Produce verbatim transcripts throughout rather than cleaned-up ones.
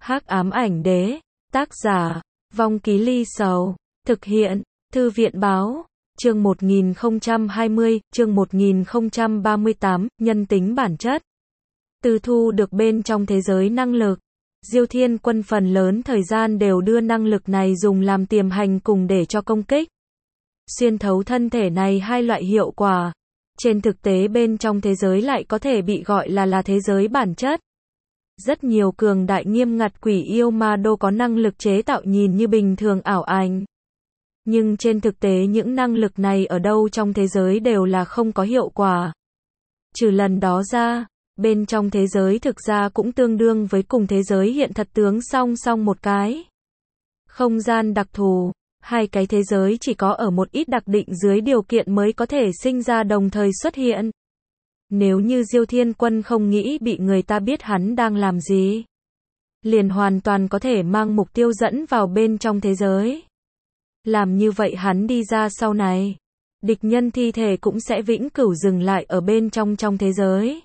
Hắc ám ảnh đế, tác giả, Vong Ký Ly Sầu, thực hiện, Thư viện báo, chương một nghìn không trăm hai mươi, chương một nghìn không trăm ba mươi tám, nhân tính bản chất. Từ thu được bên trong thế giới năng lực, Diêu Thiên Quân phần lớn thời gian đều đưa năng lực này dùng làm tiềm hành cùng để cho công kích. Xuyên thấu thân thể này hai loại hiệu quả, trên thực tế bên trong thế giới lại có thể bị gọi là là thế giới bản chất. Rất nhiều cường đại nghiêm ngặt quỷ yêu ma đô có năng lực chế tạo nhìn như bình thường ảo ảnh. Nhưng trên thực tế những năng lực này ở đâu trong thế giới đều là không có hiệu quả. Trừ lần đó ra, bên trong thế giới thực ra cũng tương đương với cùng thế giới hiện thật tướng song song một cái. Không gian đặc thù, hai cái thế giới chỉ có ở một ít đặc định dưới điều kiện mới có thể sinh ra đồng thời xuất hiện. Nếu như Diêu Thiên Quân không nghĩ bị người ta biết hắn đang làm gì, liền hoàn toàn có thể mang mục tiêu dẫn vào bên trong thế giới. Làm như vậy hắn đi ra sau này, địch nhân thi thể cũng sẽ vĩnh cửu dừng lại ở bên trong trong thế giới.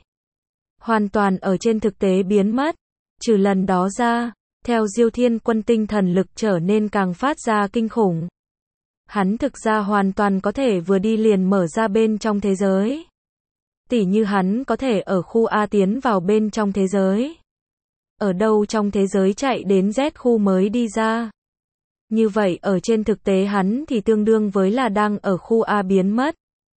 Hoàn toàn ở trên thực tế biến mất. Trừ lần đó ra, theo Diêu Thiên Quân tinh thần lực trở nên càng phát ra kinh khủng. Hắn thực ra hoàn toàn có thể vừa đi liền mở ra bên trong thế giới. Tỉ như hắn có thể ở khu A tiến vào bên trong thế giới. Ở đâu trong thế giới chạy đến Z khu mới đi ra. Như vậy ở trên thực tế hắn thì tương đương với là đang ở khu A biến mất.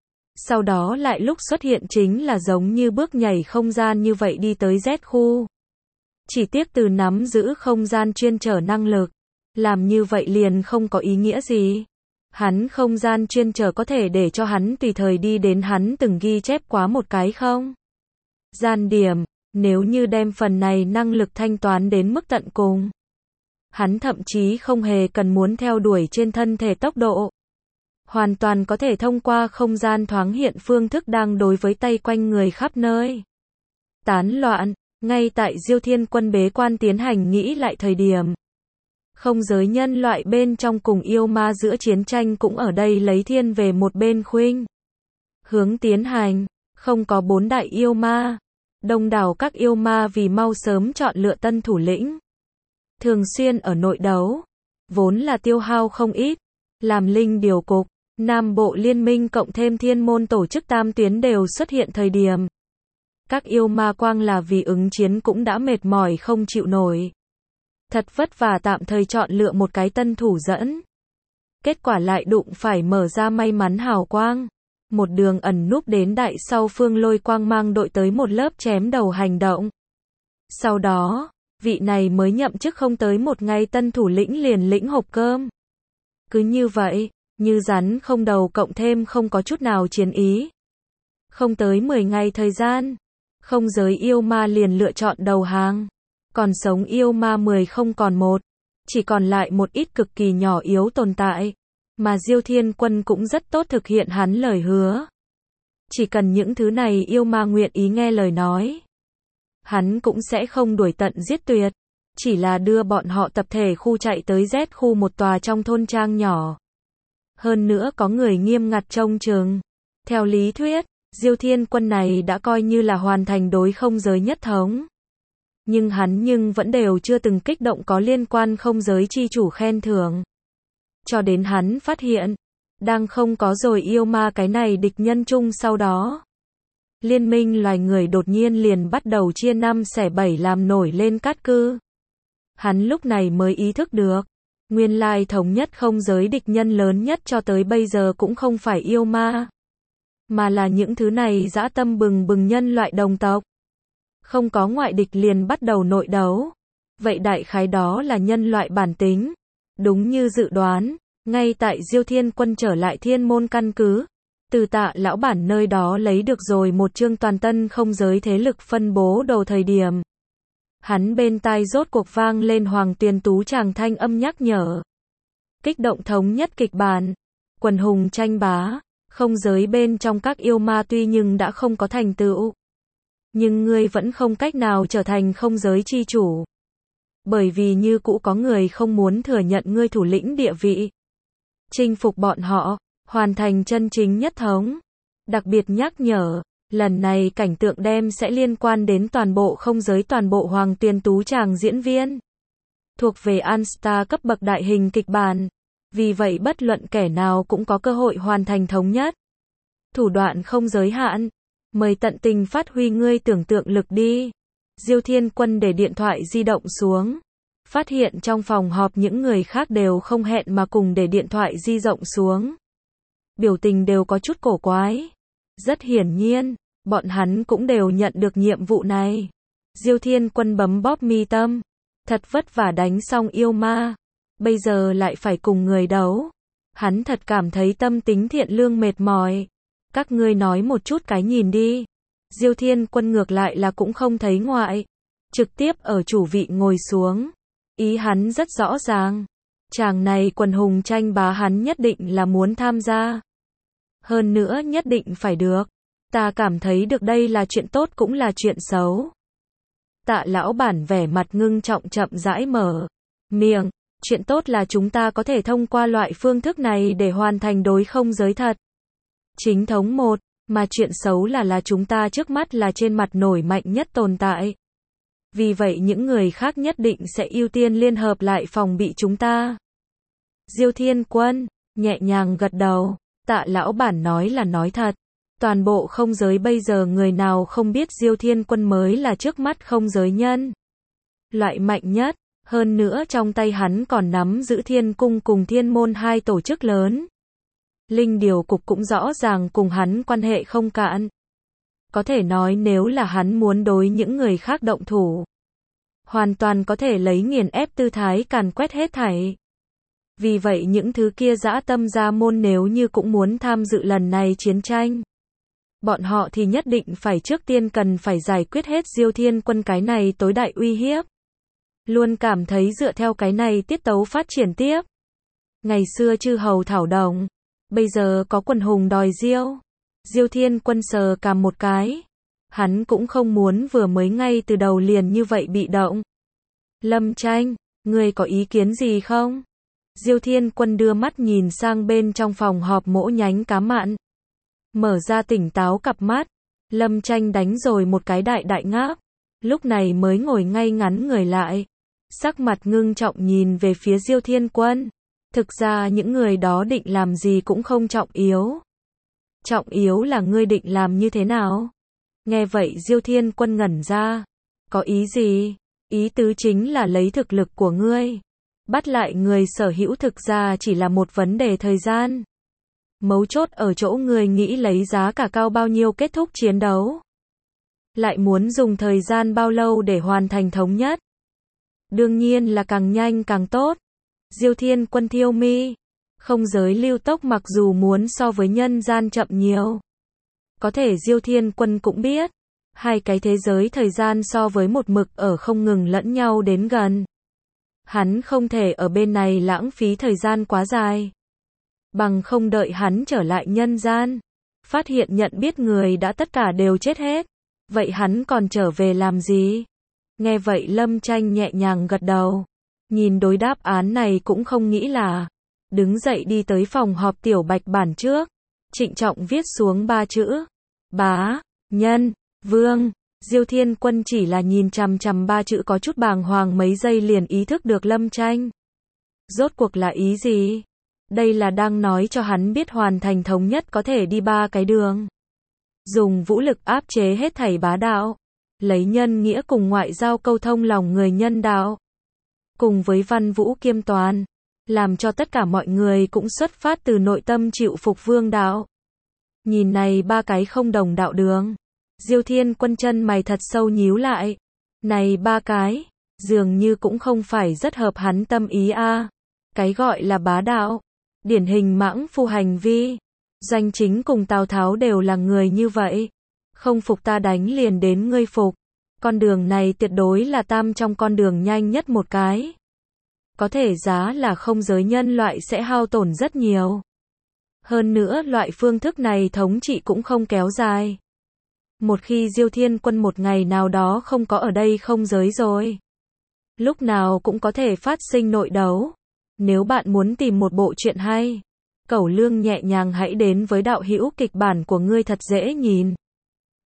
Sau đó lại lúc xuất hiện chính là giống như bước nhảy không gian như vậy đi tới Z khu. Chỉ tiếc từ nắm giữ không gian chuyên trở năng lực, làm như vậy liền không có ý nghĩa gì. Hắn không gian chuyên trở có thể để cho hắn tùy thời đi đến hắn từng ghi chép quá một cái không gian điểm, nếu như đem phần này năng lực thanh toán đến mức tận cùng. Hắn thậm chí không hề cần muốn theo đuổi trên thân thể tốc độ. Hoàn toàn có thể thông qua không gian thoáng hiện phương thức đang đối với tay quanh người khắp nơi. Tán loạn, ngay tại Diêu Thiên Quân bế quan tiến hành nghĩ lại thời điểm. Không giới nhân loại bên trong cùng yêu ma giữa chiến tranh cũng ở đây lấy thiên về một bên khuynh. Hướng tiến hành, không có bốn đại yêu ma. Đông đảo các yêu ma vì mau sớm chọn lựa tân thủ lĩnh. Thường xuyên ở nội đấu, vốn là tiêu hao không ít. Làm linh điều cục, Nam Bộ Liên minh cộng thêm thiên môn tổ chức tam tuyến đều xuất hiện thời điểm. Các yêu ma quang là vì ứng chiến cũng đã mệt mỏi không chịu nổi. Thật vất vả tạm thời chọn lựa một cái tân thủ dẫn. Kết quả lại đụng phải mở ra may mắn hào quang. Một đường ẩn núp đến đại sau phương lôi quang mang đội tới một lớp chém đầu hành động. Sau đó, vị này mới nhậm chức không tới một ngày tân thủ lĩnh liền lĩnh hộp cơm. Cứ như vậy, như rắn không đầu cộng thêm không có chút nào chiến ý. Không tới mười ngày thời gian, không giới yêu ma liền lựa chọn đầu hàng. Còn sống yêu ma mười không còn một, chỉ còn lại một ít cực kỳ nhỏ yếu tồn tại, mà Diêu Thiên Quân cũng rất tốt thực hiện hắn lời hứa. Chỉ cần những thứ này yêu ma nguyện ý nghe lời nói, hắn cũng sẽ không đuổi tận giết tuyệt, chỉ là đưa bọn họ tập thể khu chạy tới Z khu một tòa trong thôn trang nhỏ. Hơn nữa có người nghiêm ngặt trông chừng. Theo lý thuyết, Diêu Thiên Quân này đã coi như là hoàn thành đối không giới nhất thống. Nhưng hắn nhưng vẫn đều chưa từng kích động có liên quan không giới chi chủ khen thưởng. Cho đến hắn phát hiện, đang không có rồi yêu ma cái này địch nhân chung sau đó. Liên minh loài người đột nhiên liền bắt đầu chia năm xẻ bảy làm nổi lên cát cư. Hắn lúc này mới ý thức được, nguyên lai thống nhất không giới địch nhân lớn nhất cho tới bây giờ cũng không phải yêu ma, mà là những thứ này dã tâm bừng bừng nhân loại đồng tộc. Không có ngoại địch liền bắt đầu nội đấu. Vậy đại khái đó là nhân loại bản tính. Đúng như dự đoán, ngay tại Diêu Thiên Quân trở lại thiên môn căn cứ, từ Tạ lão bản nơi đó lấy được rồi một chương toàn tân không giới thế lực phân bố đồ thời điểm. Hắn bên tai rốt cuộc vang lên Hoàng Tuyền Tú tràng thanh âm nhắc nhở. Kích động thống nhất kịch bản, quần hùng tranh bá, không giới bên trong các yêu ma tuy nhưng đã không có thành tựu. Nhưng ngươi vẫn không cách nào trở thành không giới chi chủ. Bởi vì như cũ có người không muốn thừa nhận ngươi thủ lĩnh địa vị. Chinh phục bọn họ, hoàn thành chân chính nhất thống. Đặc biệt nhắc nhở, lần này cảnh tượng đem sẽ liên quan đến toàn bộ không giới toàn bộ Hoàng Tuyền Tú tràng diễn viên. thuộc về All-Star cấp bậc đại hình kịch bản. Vì vậy bất luận kẻ nào cũng có cơ hội hoàn thành thống nhất. Thủ đoạn không giới hạn. Mời tận tình phát huy ngươi tưởng tượng lực đi. Diêu Thiên Quân để điện thoại di động xuống. Phát hiện trong phòng họp những người khác đều không hẹn mà cùng để điện thoại di động xuống. Biểu tình đều có chút cổ quái. Rất hiển nhiên, bọn hắn cũng đều nhận được nhiệm vụ này. Diêu Thiên Quân bấm bóp mi tâm. Thật vất vả đánh xong yêu ma. Bây giờ lại phải cùng người đấu. Hắn thật cảm thấy tâm tính thiện lương mệt mỏi. Các ngươi nói một chút cái nhìn đi. Diêu Thiên Quân ngược lại là cũng không thấy ngoại. Trực tiếp ở chủ vị ngồi xuống. Ý hắn rất rõ ràng. Chàng này quần hùng tranh bá hắn nhất định là muốn tham gia. Hơn nữa nhất định phải được. Ta cảm thấy được đây là chuyện tốt cũng là chuyện xấu. Tạ lão bản vẻ mặt ngưng trọng chậm rãi mở miệng. Chuyện tốt là chúng ta có thể thông qua loại phương thức này để hoàn thành đối không giới thật. Chính thống một, mà chuyện xấu là là chúng ta trước mắt là trên mặt nổi mạnh nhất tồn tại. Vì vậy những người khác nhất định sẽ ưu tiên liên hợp lại phòng bị chúng ta. Diêu Thiên Quân, nhẹ nhàng gật đầu, Tạ lão bản nói là nói thật. Toàn bộ không giới bây giờ người nào không biết Diêu Thiên Quân mới là trước mắt không giới nhân. Loại mạnh nhất, hơn nữa trong tay hắn còn nắm giữ Thiên Cung cùng Thiên Môn hai tổ chức lớn. Linh Điều Cục cũng rõ ràng cùng hắn quan hệ không cạn. Có thể nói nếu là hắn muốn đối những người khác động thủ, hoàn toàn có thể lấy nghiền ép tư thái càn quét hết thảy. Vì vậy những thứ kia dã tâm gia môn nếu như cũng muốn tham dự lần này chiến tranh, bọn họ thì nhất định phải trước tiên cần phải giải quyết hết Diêu Thiên Quân cái này tối đại uy hiếp. Luôn cảm thấy dựa theo cái này tiết tấu phát triển tiếp. Ngày xưa chư hầu thảo đồng, bây giờ có quần hùng đòi Diêu. Diêu Thiên Quân sờ cằm một cái. Hắn cũng không muốn vừa mới ngay từ đầu liền như vậy bị động. Lâm Tranh, ngươi có ý kiến gì không? Diêu Thiên Quân đưa mắt nhìn sang bên trong phòng họp mỗ nhánh cá mặn. Mở ra tỉnh táo cặp mắt. Lâm Tranh đánh rồi một cái đại đại ngáp. Lúc này mới ngồi ngay ngắn người lại. Sắc mặt ngưng trọng nhìn về phía Diêu Thiên Quân. Thực ra những người đó định làm gì cũng không trọng yếu. Trọng yếu là ngươi định làm như thế nào? Nghe vậy Diêu Thiên Quân ngẩn ra. Có ý gì? Ý tứ chính là lấy thực lực của ngươi. Bắt lại người sở hữu thực ra chỉ là một vấn đề thời gian. Mấu chốt ở chỗ ngươi nghĩ lấy giá cả cao bao nhiêu kết thúc chiến đấu. Lại muốn dùng thời gian bao lâu để hoàn thành thống nhất. Đương nhiên là càng nhanh càng tốt. Diêu Thiên Quân thiêu mi. Không giới lưu tốc mặc dù muốn so với nhân gian chậm nhiều. Có thể Diêu Thiên Quân cũng biết. Hai cái thế giới thời gian so với một mực ở không ngừng lẫn nhau đến gần. Hắn không thể ở bên này lãng phí thời gian quá dài. Bằng không đợi hắn trở lại nhân gian. Phát hiện nhận biết người đã tất cả đều chết hết. Vậy hắn còn trở về làm gì? Nghe vậy Lâm Tranh nhẹ nhàng gật đầu. Nhìn đối đáp án này cũng không nghĩ là. Đứng dậy đi tới phòng họp tiểu bạch bản trước. Trịnh trọng viết xuống ba chữ. Bá, nhân, vương. Diêu Thiên Quân chỉ là nhìn chằm chằm ba chữ có chút bàng hoàng mấy giây liền ý thức được Lâm Tranh. Rốt cuộc là ý gì? Đây là đang nói cho hắn biết hoàn thành thống nhất có thể đi ba cái đường. Dùng vũ lực áp chế hết thảy bá đạo. Lấy nhân nghĩa cùng ngoại giao câu thông lòng người nhân đạo. Cùng với văn vũ kiêm toán. Làm cho tất cả mọi người cũng xuất phát từ nội tâm chịu phục vương đạo. Nhìn này ba cái không đồng đạo đường. Diêu Thiên Quân chân mày thật sâu nhíu lại. Này ba cái, dường như cũng không phải rất hợp hắn tâm ý a. À. Cái gọi là bá đạo, điển hình mãng phu hành vi. Doanh Chính cùng Tào Tháo đều là người như vậy. Không phục ta đánh liền đến ngươi phục. Con đường này tuyệt đối là tam trong con đường nhanh nhất một cái. Có thể giá là không giới nhân loại sẽ hao tổn rất nhiều. Hơn nữa loại phương thức này thống trị cũng không kéo dài. Một khi Diêu Thiên Quân một ngày nào đó không có ở đây không giới rồi. Lúc nào cũng có thể phát sinh nội đấu. Nếu bạn muốn tìm một bộ truyện hay, Cẩu Lương nhẹ nhàng hãy đến với đạo hữu kịch bản của ngươi thật dễ nhìn.